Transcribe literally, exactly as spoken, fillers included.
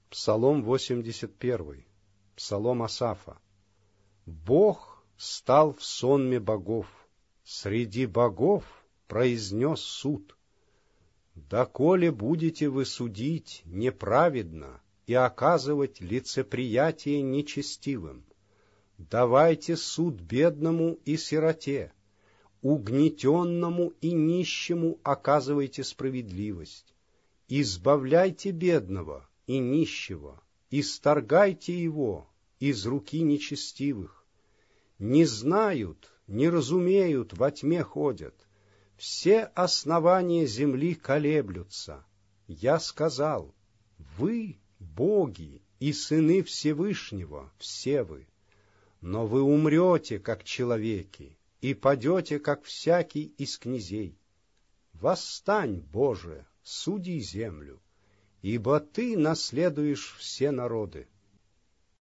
Псалом восемьдесят первый. Псалом Асафа. Бог стал в сонме богов, среди богов произнес суд. Доколе будете вы судить неправедно и оказывать лицеприятие нечестивым? Давайте суд бедному и сироте, угнетенному и нищему оказывайте справедливость. Избавляйте бедного и нищего, исторгайте его из руки нечестивых. Не знают, не разумеют, во тьме ходят, все основания земли колеблются. Я сказал: вы боги и сыны Всевышнего, все вы, но вы умрете, как человеки, и падете, как всякий из князей. Восстань, Боже, суди землю, ибо Ты наследуешь все народы.